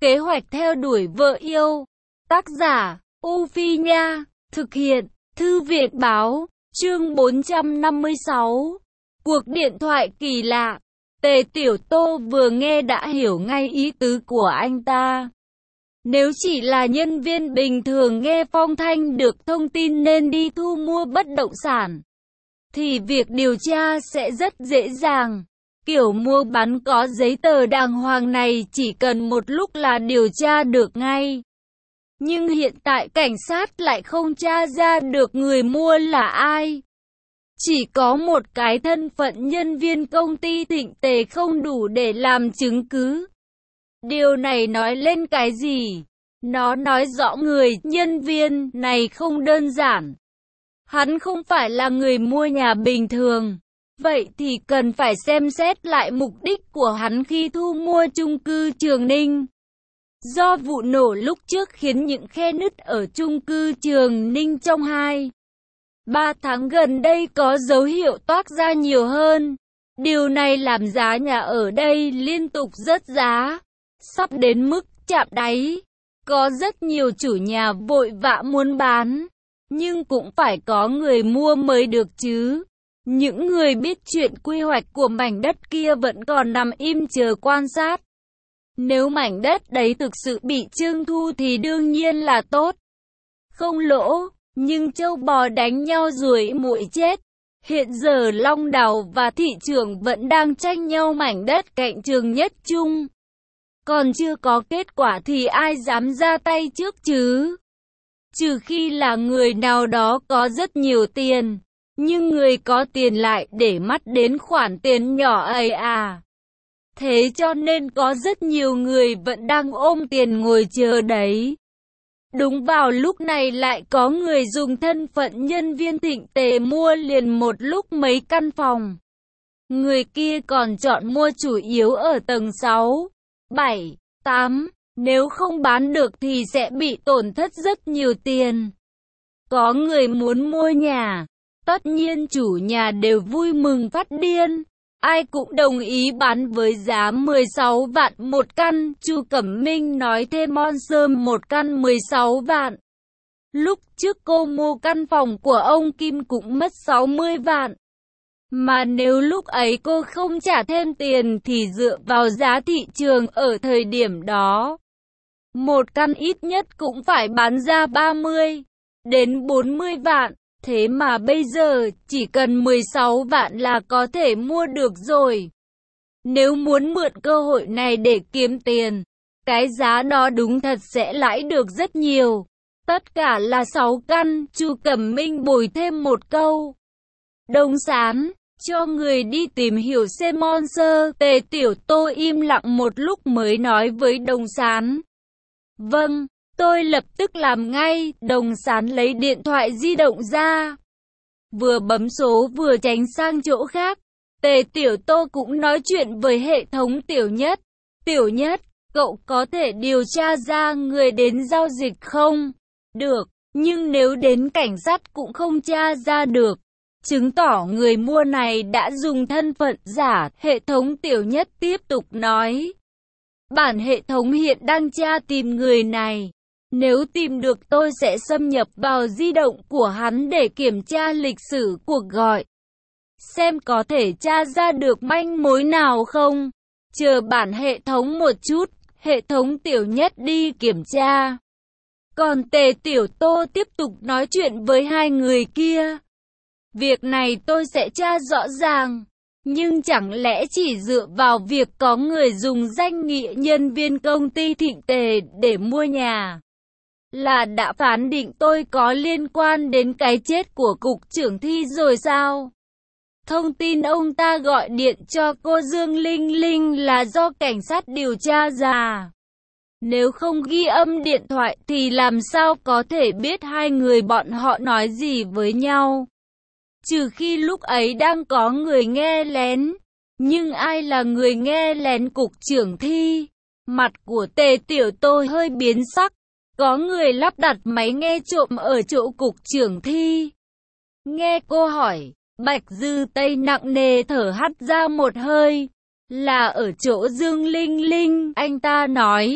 Kế hoạch theo đuổi vợ yêu. Tác giả, U Phi Nha. Thực hiện, Thư viện Báo. Chương 456. Cuộc điện thoại kỳ lạ. Tề Tiểu Tô vừa nghe đã hiểu ngay ý tứ của anh ta. Nếu chỉ là nhân viên bình thường nghe phong thanh được thông tin nên đi thu mua bất động sản, thì việc điều tra sẽ rất dễ dàng. Kiểu mua bán có giấy tờ đàng hoàng này chỉ cần một lúc là điều tra được ngay. Nhưng hiện tại cảnh sát lại không tra ra được người mua là ai. Chỉ có một cái thân phận nhân viên công ty Thịnh Tề không đủ để làm chứng cứ. Điều này nói lên cái gì? Nó nói rõ người nhân viên này không đơn giản. Hắn không phải là người mua nhà bình thường. Vậy thì cần phải xem xét lại mục đích của hắn khi thu mua chung cư Trường Ninh. Do vụ nổ lúc trước khiến những khe nứt ở chung cư Trường Ninh trong 2-3 tháng gần đây có dấu hiệu toát ra nhiều hơn. Điều này làm giá nhà ở đây liên tục rớt giá, sắp đến mức chạm đáy. Có rất nhiều chủ nhà vội vã muốn bán, nhưng cũng phải có người mua mới được chứ. Những người biết chuyện quy hoạch của mảnh đất kia vẫn còn nằm im chờ quan sát. Nếu mảnh đất đấy thực sự bị trưng thu thì đương nhiên là tốt, không lỗ, nhưng trâu bò đánh nhau ruồi muỗi chết. Hiện giờ Long Đào và thị trưởng vẫn đang tranh nhau mảnh đất cạnh Trường Nhất Trung. Còn chưa có kết quả thì ai dám ra tay trước chứ? Trừ khi là người nào đó có rất nhiều tiền. Nhưng người có tiền lại để mắt đến khoản tiền nhỏ ấy à? Thế cho nên có rất nhiều người vẫn đang ôm tiền ngồi chờ đấy. Đúng vào lúc này lại có người dùng thân phận nhân viên Thịnh Tề mua liền một lúc mấy căn phòng. Người kia còn chọn mua chủ yếu ở tầng 6, 7, 8. Nếu không bán được thì sẽ bị tổn thất rất nhiều tiền. Có người muốn mua nhà. Tất nhiên chủ nhà đều vui mừng phát điên. Ai cũng đồng ý bán với giá 16 vạn một căn. Chu Cẩm Minh nói thêm Monster một căn 16 vạn. Lúc trước cô mua căn phòng của ông Kim cũng mất 60 vạn. Mà nếu lúc ấy cô không trả thêm tiền thì dựa vào giá thị trường ở thời điểm đó, một căn ít nhất cũng phải bán ra 30 đến 40 vạn. Thế mà bây giờ chỉ cần 16 vạn là có thể mua được rồi. Nếu muốn mượn cơ hội này để kiếm tiền, cái giá đó đúng thật sẽ lãi được rất nhiều. Tất cả là 6 căn, Chu Cẩm Minh bồi thêm một câu. Đồng Sán, cho người đi tìm hiểu xem Monster. Tề Tiểu Tô im lặng một lúc mới nói với Đồng Sán. Vâng. Tôi lập tức làm ngay. Đồng Sán lấy điện thoại di động ra, vừa bấm số vừa tránh sang chỗ khác. Tề Tiểu Tô cũng nói chuyện với hệ thống Tiểu Nhất. Tiểu Nhất, cậu có thể điều tra ra người đến giao dịch không? Được, nhưng nếu đến cảnh sát cũng không tra ra được, chứng tỏ người mua này đã dùng thân phận giả. Hệ thống Tiểu Nhất tiếp tục nói. Bản hệ thống hiện đang tra tìm người này. Nếu tìm được tôi sẽ xâm nhập vào di động của hắn để kiểm tra lịch sử cuộc gọi, xem có thể tra ra được manh mối nào không. Chờ bản hệ thống một chút, hệ thống Tiểu Nhất đi kiểm tra. Còn Tề Tiểu Tô tiếp tục nói chuyện với hai người kia. Việc này tôi sẽ tra rõ ràng. Nhưng chẳng lẽ chỉ dựa vào việc có người dùng danh nghĩa nhân viên công ty Thịnh Tề để mua nhà là đã phán định tôi có liên quan đến cái chết của cục trưởng Thi rồi sao? Thông tin ông ta gọi điện cho cô Dương Linh Linh là do cảnh sát điều tra ra. Nếu không ghi âm điện thoại thì làm sao có thể biết hai người bọn họ nói gì với nhau? Trừ khi lúc ấy đang có người nghe lén. Nhưng ai là người nghe lén cục trưởng Thi? Mặt của Tề Tiểu Tô hơi biến sắc. Có người lắp đặt máy nghe trộm ở chỗ cục trưởng Thi. Nghe cô hỏi, Bạch Dư Tây nặng nề thở hắt ra một hơi. Là ở chỗ Dương Linh Linh, anh ta nói.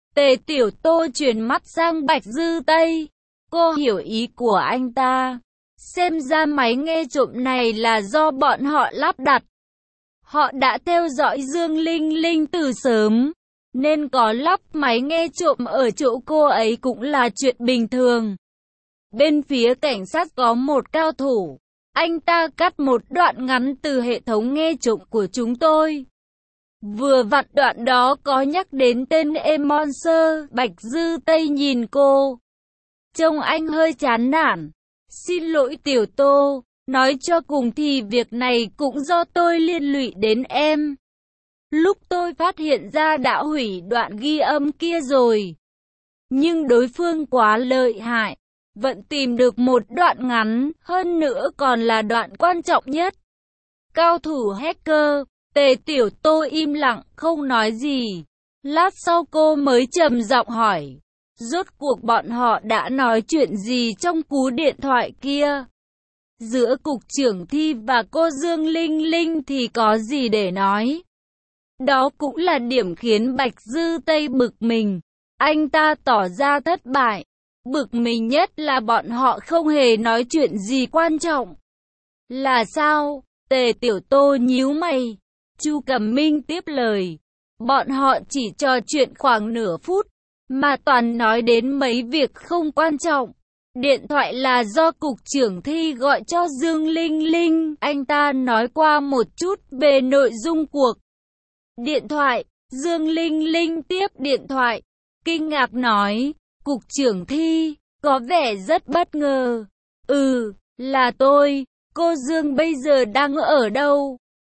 Tề Tiểu Tô chuyển mắt sang Bạch Dư Tây. Cô hiểu ý của anh ta. Xem ra máy nghe trộm này là do bọn họ lắp đặt. Họ đã theo dõi Dương Linh Linh từ sớm, nên có lắp máy nghe trộm ở chỗ cô ấy cũng là chuyện bình thường. Bên phía cảnh sát có một cao thủ. Anh ta cắt một đoạn ngắn từ hệ thống nghe trộm của chúng tôi. Vừa vặn đoạn đó có nhắc đến tên Emonser. Bạch Dư Tây nhìn cô. Trông anh hơi chán nản. Xin lỗi Tiểu Tô, nói cho cùng thì việc này cũng do tôi liên lụy đến em. Lúc tôi phát hiện ra đã hủy đoạn ghi âm kia rồi. Nhưng đối phương quá lợi hại, vẫn tìm được một đoạn ngắn, hơn nữa còn là đoạn quan trọng nhất. Cao thủ hacker. Tề Tiểu Tô im lặng, không nói gì. Lát sau cô mới trầm giọng hỏi. Rốt cuộc bọn họ đã nói chuyện gì trong cú điện thoại kia? Giữa cục trưởng Thi và cô Dương Linh Linh thì có gì để nói? Đó cũng là điểm khiến Bạch Dư Tây bực mình. Anh ta tỏ ra thất bại. Bực mình nhất là bọn họ không hề nói chuyện gì quan trọng. Là sao? Tề Tiểu Tô nhíu mày. Chu Cẩm Minh tiếp lời. Bọn họ chỉ trò chuyện khoảng nửa phút, mà toàn nói đến mấy việc không quan trọng. Điện thoại là do cục trưởng Thi gọi cho Dương Linh Linh. Anh ta nói qua một chút về nội dung cuộc điện thoại. Dương Linh Linh tiếp điện thoại, kinh ngạc nói. Cục trưởng Thi, có vẻ rất bất ngờ. Ừ, là tôi. Cô Dương bây giờ đang ở đâu?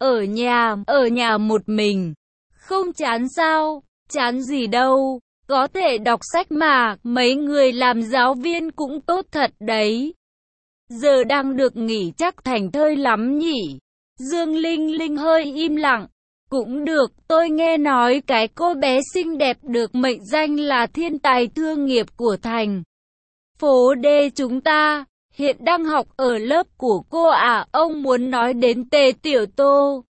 Ở nhà một mình. Không chán sao? Chán gì đâu. Có thể đọc sách mà, mấy người làm giáo viên cũng tốt thật đấy. Giờ đang được nghỉ chắc thành thơi lắm nhỉ? Dương Linh Linh hơi im lặng. Cũng được, tôi nghe nói cái cô bé xinh đẹp được mệnh danh là thiên tài thương nghiệp của thành phố D chúng ta, hiện đang học ở lớp của cô à? Ông muốn nói đến Tề Tiểu Tô.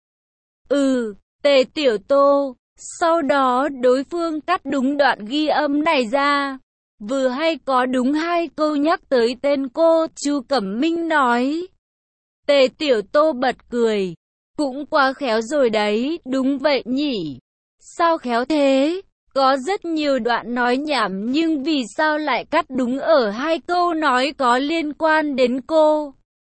Ừ, Tề Tiểu Tô. Sau đó đối phương cắt đúng đoạn ghi âm này ra. Vừa hay có đúng 2 câu nhắc tới tên cô, Chu Cẩm Minh nói. Tề Tiểu Tô bật cười. Cũng quá khéo rồi đấy, đúng vậy nhỉ. Sao khéo thế? Có rất nhiều đoạn nói nhảm nhưng vì sao lại cắt đúng ở 2 câu nói có liên quan đến cô?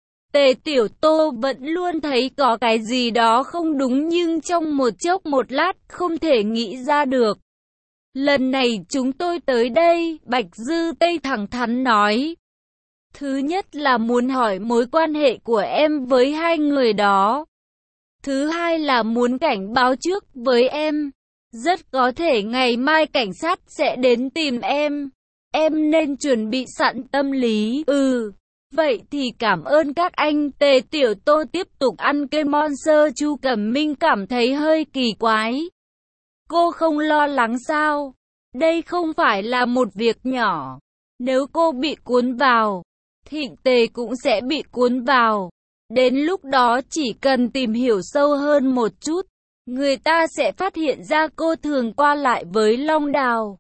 Tề Tiểu Tô vẫn luôn thấy có cái gì đó không đúng nhưng trong một chốc một lát không thể nghĩ ra được. Lần này chúng tôi tới đây, Bạch Dư Tây thẳng thắn nói. Thứ nhất là muốn hỏi mối quan hệ của em với 2 người đó. Thứ hai là muốn cảnh báo trước với em. Rất có thể ngày mai cảnh sát sẽ đến tìm em. Em nên chuẩn bị sẵn tâm lý. Ừ. Vậy thì cảm ơn các anh. Tề Tiểu Tô tiếp tục ăn cây monster. Chu Cẩm Minh cảm thấy hơi kỳ quái. Cô không lo lắng sao? Đây không phải là một việc nhỏ. Nếu cô bị cuốn vào, Thịnh Tề cũng sẽ bị cuốn vào. Đến lúc đó chỉ cần tìm hiểu sâu hơn một chút, người ta sẽ phát hiện ra cô thường qua lại với Long Đào.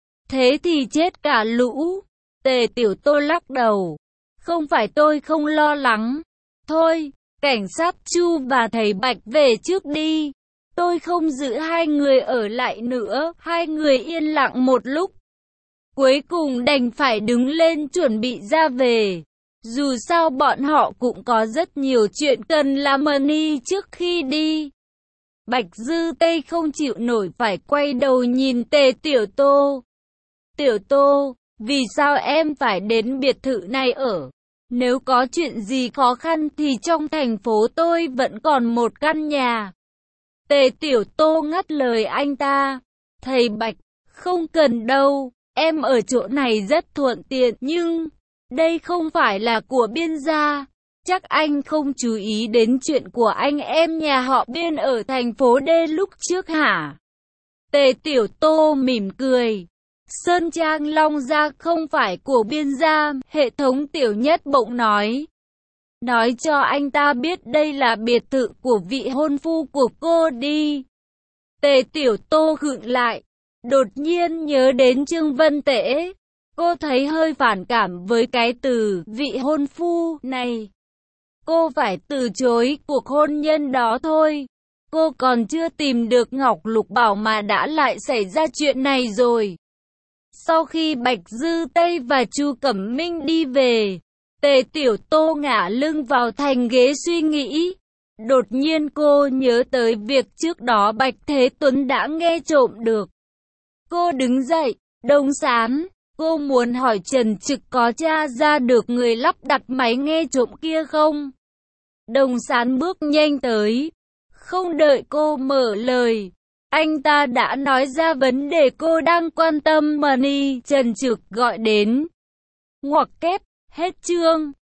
Thế thì chết cả lũ. Tề Tiểu Tô lắc đầu. Không phải tôi không lo lắng. Thôi, cảnh sát Chu và thầy Bạch về trước đi. Tôi không giữ 2 người ở lại nữa. 2 người yên lặng một lúc. Cuối cùng đành phải đứng lên chuẩn bị ra về. Dù sao bọn họ cũng có rất nhiều chuyện cần làm trước khi đi. Bạch Dư Tây không chịu nổi phải quay đầu nhìn Tề Tiểu Tô. Tiểu Tô, vì sao em phải đến biệt thự này ở? Nếu có chuyện gì khó khăn thì trong thành phố tôi vẫn còn một căn nhà. Tề Tiểu Tô ngắt lời anh ta. Thầy Bạch, không cần đâu, em ở chỗ này rất thuận tiện nhưng đây không phải là của Biên gia. Chắc anh không chú ý đến chuyện của anh em nhà họ Biên ở thành phố D lúc trước hả? Tề Tiểu Tô mỉm cười. Sơn Trang Long Gia không phải của Biên gia, hệ thống Tiểu Nhất bỗng nói. Nói cho anh ta biết đây là biệt thự của vị hôn phu của cô đi. Tề Tiểu Tô khựng lại. Đột nhiên nhớ đến Trương Vân Tễ, cô thấy hơi phản cảm với cái từ vị hôn phu này. Cô phải từ chối cuộc hôn nhân đó thôi. Cô còn chưa tìm được Ngọc Lục Bảo mà đã lại xảy ra chuyện này rồi. Sau khi Bạch Dư Tây và Chu Cẩm Minh đi về, Tề Tiểu Tô ngả lưng vào thành ghế suy nghĩ. Đột nhiên cô nhớ tới việc trước đó Bạch Thế Tuấn đã nghe trộm được. Cô đứng dậy, Đông Sán, cô muốn hỏi Trần Trực có tra ra được người lắp đặt máy nghe trộm kia không? Đông Sán bước nhanh tới, không đợi cô mở lời. Anh ta đã nói ra vấn đề cô đang quan tâm mà Trần Trực gọi đến. Ngoặc kép, hết chương.